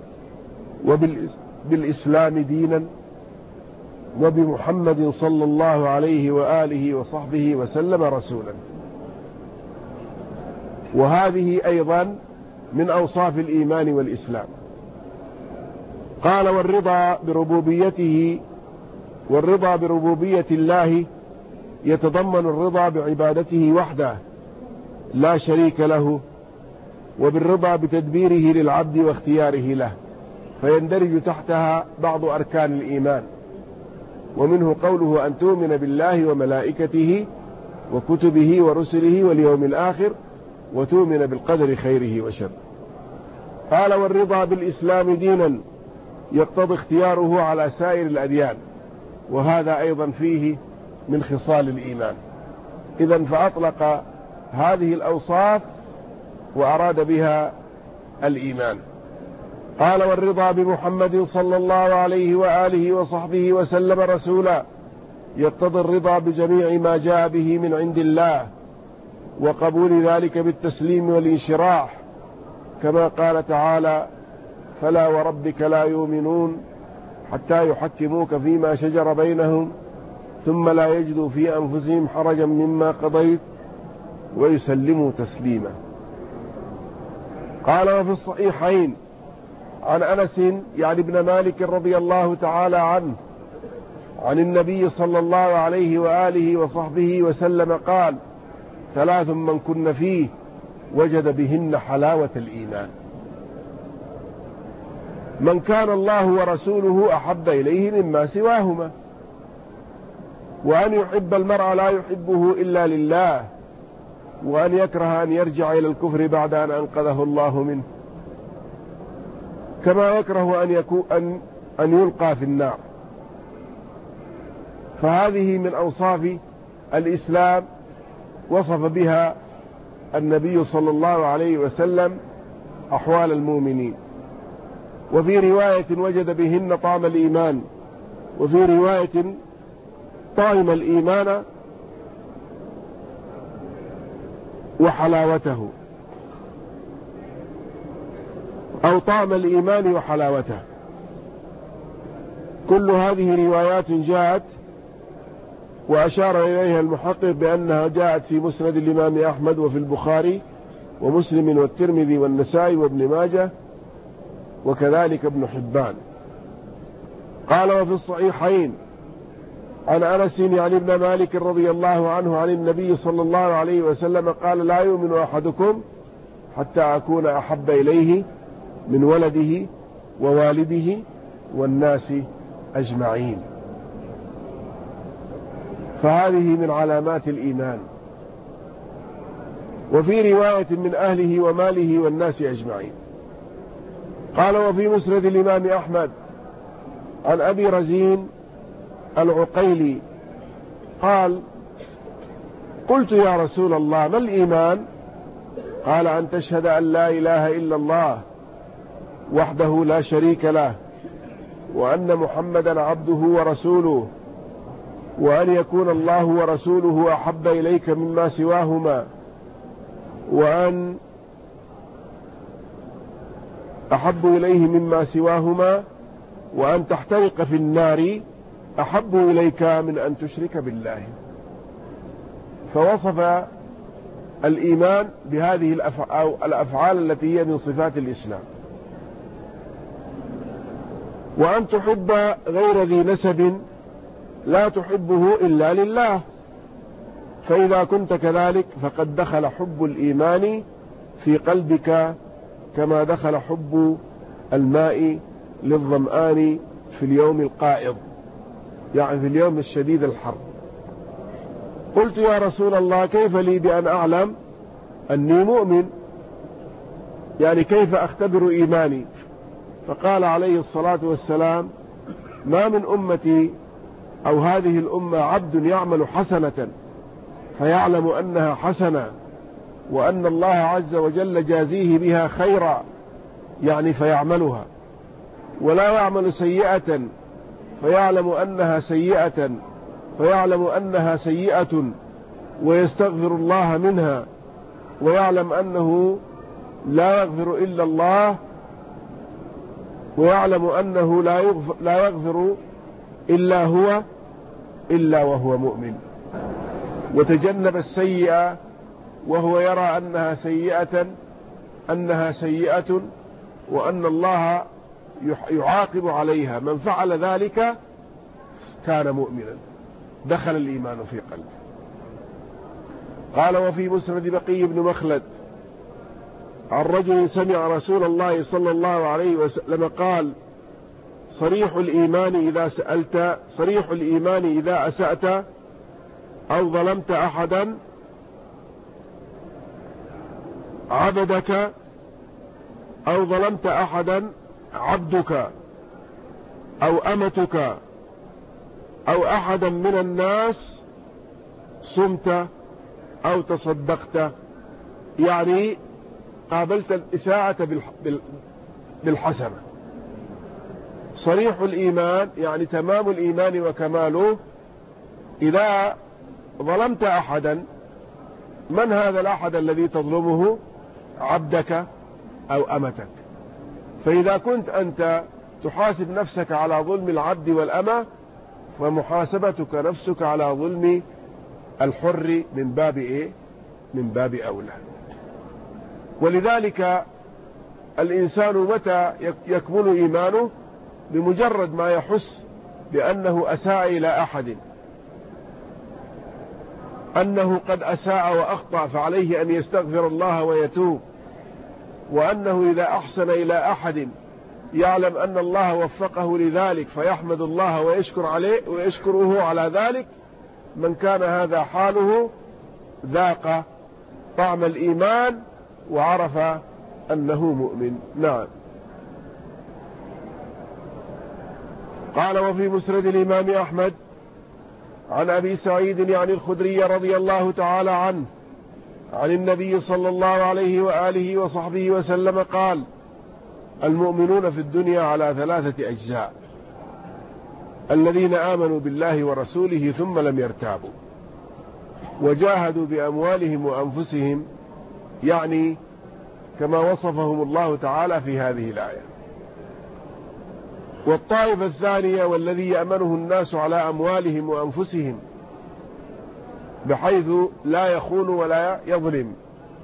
S1: وبالإسلام دينا وبمحمد صلى الله عليه وآله وصحبه وسلم رسولا. وهذه أيضا من أوصاف الإيمان والإسلام. قال والرضا بربوبية الله يتضمن الرضا بعبادته وحده لا شريك له، وبالرضا بتدبيره للعبد واختياره له، فيندرج تحتها بعض أركان الإيمان. ومنه قوله أن تؤمن بالله وملائكته وكتبه ورسله واليوم الآخر وتؤمن بالقدر خيره وشره. قال والرضا بالإسلام دينا يقتضي اختياره على سائر الأديان، وهذا أيضا فيه من خصال الإيمان. إذن فأطلق هذه الأوصاف وأراد بها الإيمان. قال والرضا بمحمد صلى الله عليه وآله وصحبه وسلم رسولا يقتضي الرضا بجميع ما جاء به من عند الله، وقبول ذلك بالتسليم والانشراح، كما قال تعالى فلا وربك لا يؤمنون حتى يحكموك فيما شجر بينهم ثم لا يجدوا في أنفسهم حرجا مما قضيت ويسلموا تسليما. قال وفي الصحيحين عن أنس يعني ابن مالك رضي الله تعالى عنه عن النبي صلى الله عليه وآله وصحبه وسلم قال ثلاث من كن فيه وجد بهن حلاوة الإيمان. من كان الله ورسوله أحب إليه مما سواهما، وأن يحب المرء لا يحبه إلا لله، وأن يكره أن يرجع إلى الكفر بعد أن أنقذه الله منه، كما يكره أن يلقى في النار. فهذه من أوصاف الإسلام وصف بها النبي صلى الله عليه وسلم أحوال المؤمنين. وفي رواية وجد بهن طعم الإيمان، وفي رواية طعم الإيمان وحلاوته، أو طعم الإيمان وحلاوته. كل هذه روايات جاءت، وأشار إليها المحقق بأنها جاءت في مسند الإمام أحمد وفي البخاري ومسلم والترمذي والنسائي وابن ماجه وكذلك ابن حبان. قال: وفي الصحيحين عن أنس يعني ابن مالك رضي الله عنه عن النبي صلى الله عليه وسلم قال: لا يؤمن أحدكم حتى أكون أحب إليه من ولده ووالده والناس أجمعين. فهذه من علامات الإيمان. وفي رواية من أهله وماله والناس أجمعين. قال: وفي مسند الإمام أحمد عن أبي رزين العقيلي قال: قلت يا رسول الله ما الإيمان؟ قال: أن تشهد أن لا إله إلا الله وحده لا شريك له، وأن محمدا عبده ورسوله، وأن يكون الله ورسوله أحب إليك مما سواهما، وأن أحب إليه مما سواهما، وأن تحترق في النار أحب إليك من أن تشرك بالله. فوصف الإيمان بهذه الأفعال التي هي من صفات الإسلام. وأن تحب غير ذي نسب لا تحبه إلا لله، فإذا كنت كذلك فقد دخل حب الإيمان في قلبك كما دخل حب الماء للظمآن في اليوم القائض، يعني في اليوم الشديد الحر. قلت يا رسول الله كيف لي بأن أعلم أني مؤمن؟ يعني كيف أختبر إيماني؟ فقال عليه الصلاة والسلام: ما من أمتي أو هذه الأمة عبد يعمل حسنة فيعلم أنها حسنة وأن الله عز وجل جازيه بها خيرا، يعني فيعملها، ولا يعمل سيئة فيعلم أنها سيئة ويستغفر الله منها، ويعلم أنه لا يغفر إلا الله، ويعلم أنه لا يغفر إلا هو إلا وهو مؤمن، وتجنب السيئة وهو يرى أنها سيئة وأن الله يعاقب عليها. من فعل ذلك كان مؤمنا، دخل الإيمان في قلبه. قال: وفي مسند بقي بن مخلد عن رجل سمع رسول الله صلى الله عليه وسلم قال: صريح الإيمان إذا أسأت أو ظلمت أحدا عبدك، أو ظلمت أحدا عبدك أو أمتك أو أحدا من الناس، صمت أو تصدقت، يعني قابلت الإساءة بالحسنة. صريح الإيمان يعني تمام الإيمان وكماله. إذا ظلمت أحدا، من هذا الأحد الذي تظلمه؟ عبدك أو أمتك. فإذا كنت أنت تحاسب نفسك على ظلم العبد والأمة، فمحاسبتك نفسك على ظلم الحر من باب إيه؟ من باب أولى. ولذلك الإنسان متى يكمل إيمانه؟ بمجرد ما يحس بأنه أساء إلى أحد، أنه قد أساء وأخطأ فعليه أن يستغفر الله ويتوب، وأنه إذا أحسن إلى أحد يعلم أن الله وفقه لذلك فيحمد الله ويشكر عليه ويشكره على ذلك. من كان هذا حاله ذاق طعم الإيمان وعرف أنه مؤمن. نعم. قال وفي مسند الإمام أحمد عن أبي سعيد يعني الخدري رضي الله تعالى عنه عن النبي صلى الله عليه وآله وصحبه وسلم قال: المؤمنون في الدنيا على 3 أجزاء: الذين آمنوا بالله ورسوله ثم لم يرتابوا وجاهدوا بأموالهم وأنفسهم، يعني كما وصفهم الله تعالى في هذه الآية. والطائفة الثانية: والذي يأمنه الناس على أموالهم وأنفسهم بحيث لا يخون ولا يظلم.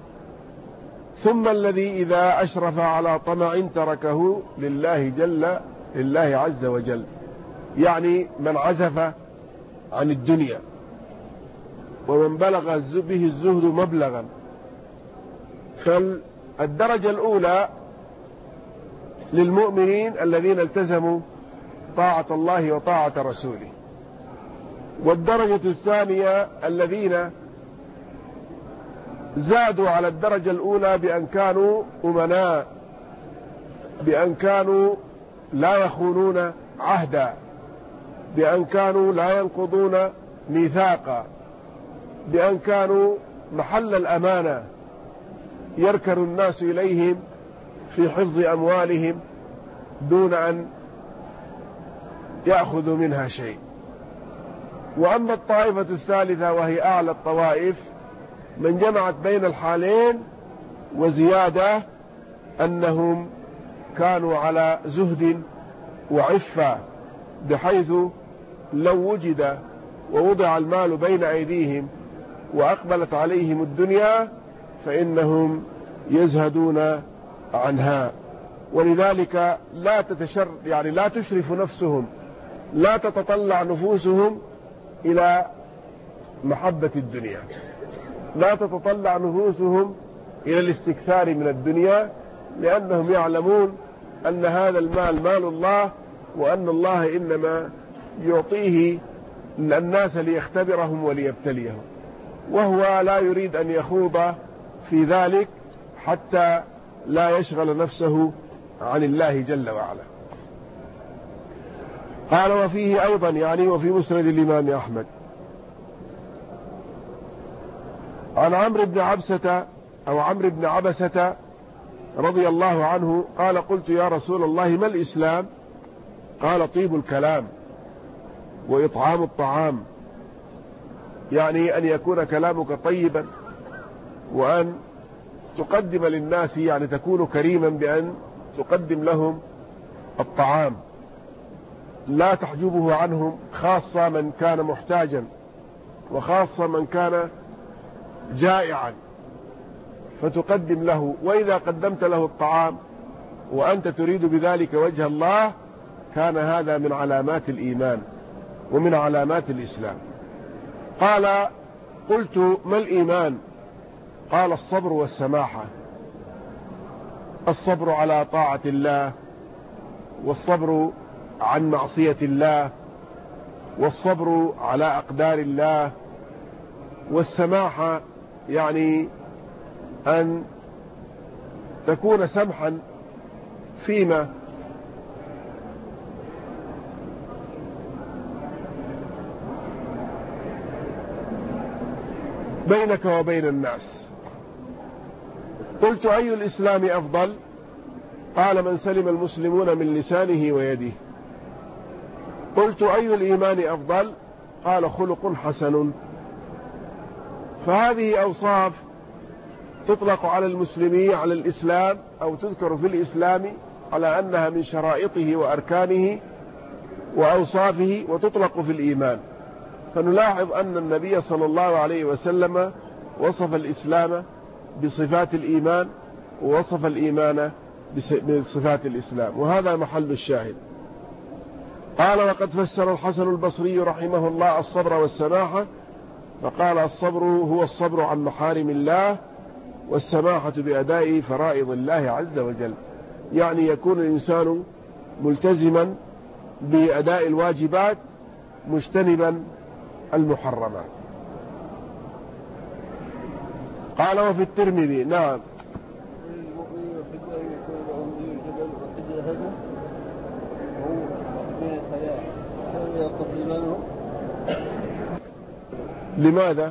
S1: ثم الذي إذا أشرف على طمع تركه لله عز وجل، يعني من عزف عن الدنيا ومن بلغ به الزهد مبلغا. فالدرجة الأولى للمؤمنين الذين التزموا طاعة الله وطاعة رسوله. والدرجة الثانية الذين زادوا على الدرجة الأولى بأن كانوا أمناء، بأن كانوا لا يخونون عهدا، بأن كانوا لا ينقضون ميثاقا، بأن كانوا محل الأمانة يركن الناس إليهم في حفظ أموالهم دون أن يأخذوا منها شيء. وأما الطائفة الثالثة وهي أعلى الطوائف من جمعت بين الحالين وزيادة، أنهم كانوا على زهد وعفة بحيث لو وجد ووضع المال بين أيديهم وأقبلت عليهم الدنيا فإنهم يزهدون عنها. ولذلك لا تشرف نفسهم، لا تتطلع نفوسهم إلى محبة الدنيا، لا تتطلع نفوسهم إلى الاستكثار من الدنيا، لأنهم يعلمون أن هذا المال مال الله، وأن الله إنما يعطيه الناس ليختبرهم وليبتليهم، وهو لا يريد أن يخوض في ذلك حتى لا يشغل نفسه عن الله جل وعلا. قال وفيه أيضا يعني وفي مسند الإمام أحمد عن عمرو بن عبسة رضي الله عنه قال: قلت يا رسول الله ما الإسلام؟ قال: طيب الكلام وإطعام الطعام، يعني أن يكون كلامك طيبا، وأن تقدم للناس، يعني تكون كريما بأن تقدم لهم الطعام، لا تحجبه عنهم، خاصة من كان محتاجا وخاصة من كان جائعا فتقدم له. وإذا قدمت له الطعام وأنت تريد بذلك وجه الله كان هذا من علامات الإيمان ومن علامات الإسلام. قال: قلت ما الإيمان؟ قال: الصبر والسماحة، الصبر على طاعة الله، والصبر عن معصية الله، والصبر على أقدار الله، والسماحة يعني أن تكون سمحا فيما بينك وبين الناس. قلت أي الإسلام أفضل؟ قال: من سلم المسلمون من لسانه ويده. قلت أي الإيمان أفضل؟ قال: خلق حسن. فهذه أوصاف تطلق على المسلمين على الإسلام، أو تذكر في الإسلام على أنها من شرائطه وأركانه وأوصافه، وتطلق في الإيمان. فنلاحظ أن النبي صلى الله عليه وسلم وصف الإسلام بصفات الإيمان، ووصف الإيمان بصفات الإسلام، وهذا محل الشاهد. قال: وقد فسر الحسن البصري رحمه الله الصبر والسماحة فقال: الصبر هو الصبر عن محارم الله، والسماحة بأداء فرائض الله عز وجل، يعني يكون الإنسان ملتزما بأداء الواجبات مجتنبا المحرمات. قال وفي الترمذي نعم لماذا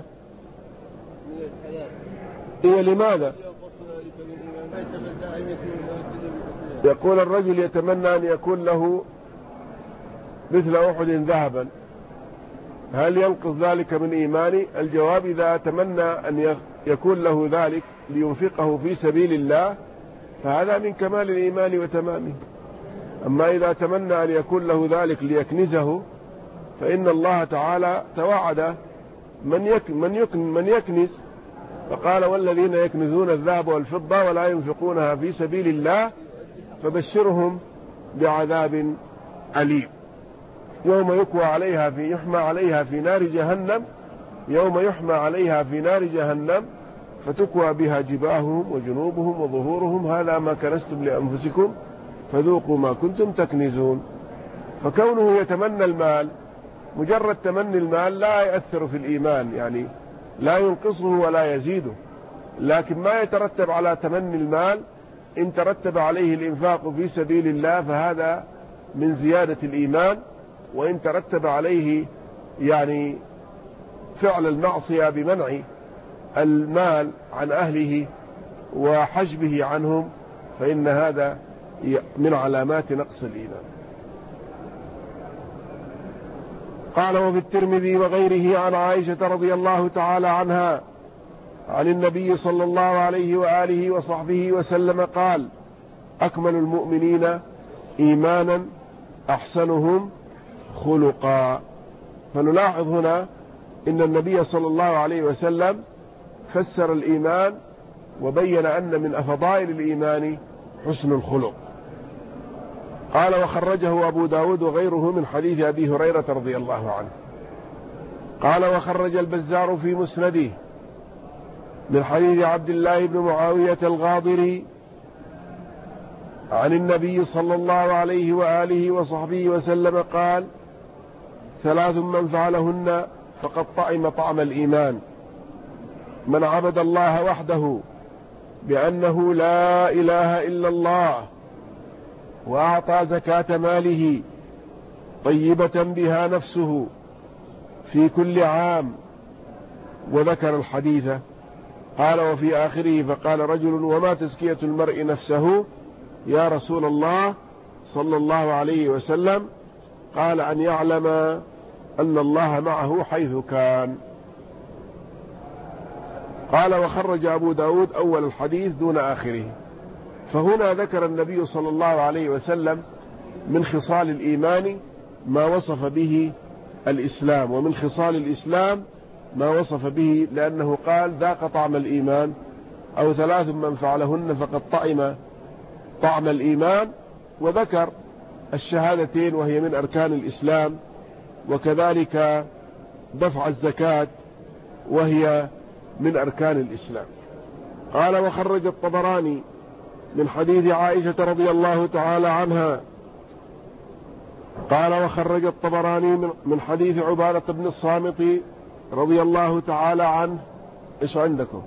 S1: هي لماذا يقول الرجل يتمنى أن يكون له مثل أحد ذهبا، هل ينقص ذلك من إيماني؟ الجواب إذا تمنى أن يكون له ذلك لينفقه في سبيل الله فهذا من كمال الإيمان وتمامه. أما إذا تمنى أن يكون له ذلك ليكنزه فإن الله تعالى توعد من يكنز، فقال والذين يكنزون الذهب والفضة ولا ينفقونها في سبيل الله فبشرهم بعذاب أليم يوم يحمى عليها في نار جهنم، يوم يحمى عليها في نار جهنم فتكوى بها جباههم وجنوبهم وظهورهم هذا ما كنزتم لأنفسكم فذوقوا ما كنتم تكنزون. فكونه يتمنى المال مجرد تمني المال لا يأثر في الإيمان، يعني لا ينقصه ولا يزيده، لكن ما يترتب على تمني المال إن ترتب عليه الإنفاق في سبيل الله فهذا من زيادة الإيمان، وإن ترتب عليه يعني فعل المعصية بمنع المال عن أهله وحجبه عنهم فإن هذا من علامات نقص الإيمان. قال وفي الترمذي وغيره عن عائشة رضي الله تعالى عنها عن النبي صلى الله عليه وآله وصحبه وسلم قال أكمل المؤمنين إيمانا أحسنهم خلقا. فنلاحظ هنا إن النبي صلى الله عليه وسلم فسر الإيمان وبين أن من فضائل الإيمان حسن الخلق. قال وخرجه أبو داود وغيره من حديث أبي هريرة رضي الله عنه. قال وخرج البزار في مسنده من حديث عبد الله بن معاوية الغاضري عن النبي صلى الله عليه وآله وصحبه وسلم قال ثلاث من فعلهن فقد طعم طعم الإيمان: من عبد الله وحده بأنه لا إله إلا الله وأعطى زكاة ماله طيبة بها نفسه في كل عام، وذكر الحديث. قال وفي آخره فقال رجل وما تزكية المرء نفسه يا رسول الله صلى الله عليه وسلم؟ قال أن يعلم أن الله معه حيث كان. قال وخرج أبو داود أول الحديث دون آخره. فهنا ذكر النبي صلى الله عليه وسلم من خصال الإيمان ما وصف به الإسلام، ومن خصال الإسلام ما وصف به، لأنه قال ذاق طعم الإيمان أو ثلاث من فعلهن فقد طعم طعم الإيمان، وذكر الشهادتين وهي من أركان الإسلام، وكذلك دفع الزكاة وهي من أركان الإسلام. قال وخرج الطبراني من حديث عائشة رضي الله تعالى عنها قال وخرج الطبراني من حديث عبادة بن الصامت رضي الله تعالى عنه إيش عندكم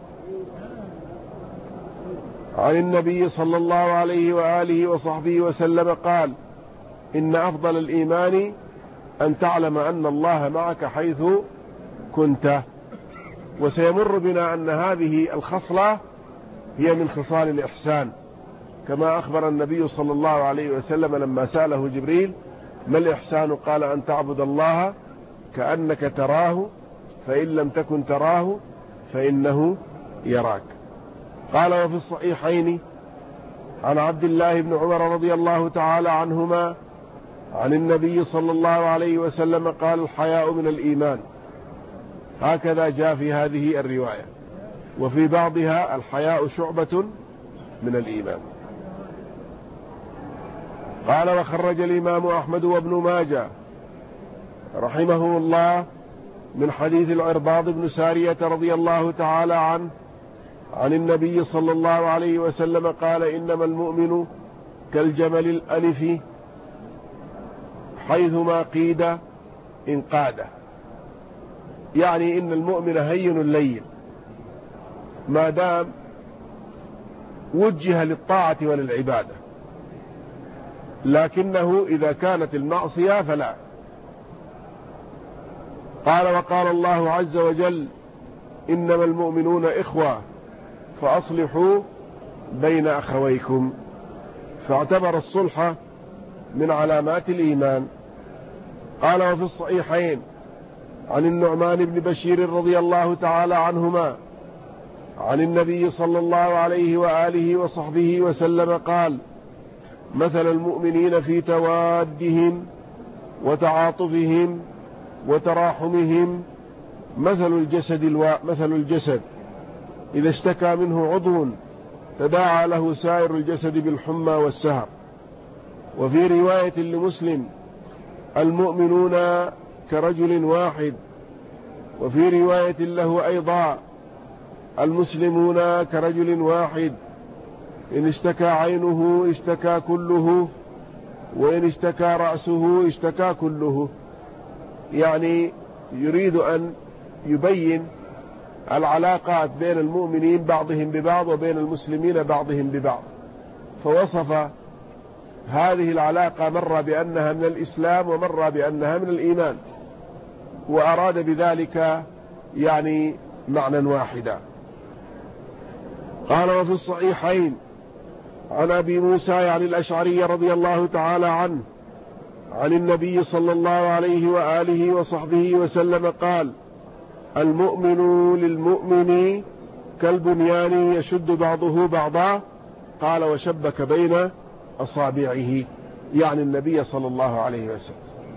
S1: عن النبي صلى الله عليه وآله وصحبه وسلم قال إن أفضل الإيمان أن تعلم أن الله معك حيث كنت. وسيمر بنا أن هذه الخصلة هي من خصال الإحسان، كما أخبر النبي صلى الله عليه وسلم لما سأله جبريل ما الإحسان؟ قال أن تعبد الله كأنك تراه فإن لم تكن تراه فإنه يراك. قال وفي الصحيحين عن عبد الله بن عمر رضي الله تعالى عنهما عن النبي صلى الله عليه وسلم قال الحياء من الإيمان، هكذا جاء في هذه الرواية، وفي بعضها الحياء شعبة من الإيمان. قال وخرج الإمام أحمد وابن ماجه رحمه الله من حديث العرباض بن سارية رضي الله تعالى عنه عن النبي صلى الله عليه وسلم قال إنما المؤمن كالجمل الأنف حيثما قيد انقاده، يعني إن المؤمن هين لين ما دام وجه للطاعة وللعبادة، لكنه إذا كانت المعصية فلا. قال وقال الله عز وجل إنما المؤمنون إخوة فأصلحوا بين أخويكم، فاعتبر الصلح من علامات الإيمان. قال وفي الصحيحين عن النعمان بن بشير رضي الله تعالى عنهما عن النبي صلى الله عليه وآله وصحبه وسلم قال مثل المؤمنين في توادهم وتعاطفهم وتراحمهم مثل الجسد إذا اشتكى منه عضو تداعى له سائر الجسد بالحمى والسهر. وفي رواية لمسلم المؤمنون كرجل واحد. وفي رواية له أيضا المسلمون كرجل واحد، إن اشتكى عينه اشتكى كله، وإن اشتكى رأسه اشتكى كله. يعني يريد أن يبين العلاقات بين المؤمنين بعضهم ببعض وبين المسلمين بعضهم ببعض، فوصف هذه العلاقة مرة بأنها من الإسلام ومرة بأنها من الإيمان، وأراد بذلك يعني معنى واحدا. قال وفي الصحيحين عن أبي موسى يعني الأشعري رضي الله تعالى عنه عن النبي صلى الله عليه وآله وصحبه وسلم قال المؤمن للمؤمن كالبنيان يشد بعضه بعضا. قال وشبك بين أصابعه، يعني النبي صلى الله عليه وسلم.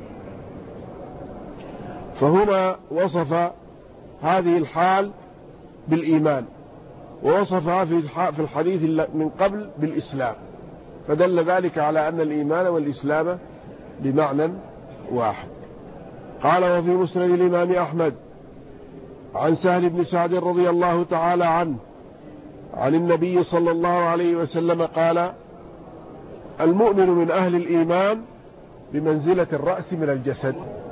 S1: فهنا وصف هذه الحال بالإيمان، ووصفها في الحديث من قبل بالإسلام، فدل ذلك على أن الإيمان والإسلام بمعنى واحد. قال وفي مسند الإمام أحمد عن سهل بن سعد رضي الله تعالى عنه عن النبي صلى الله عليه وسلم قال المؤمن من أهل الإيمان بمنزلة الرأس من الجسد.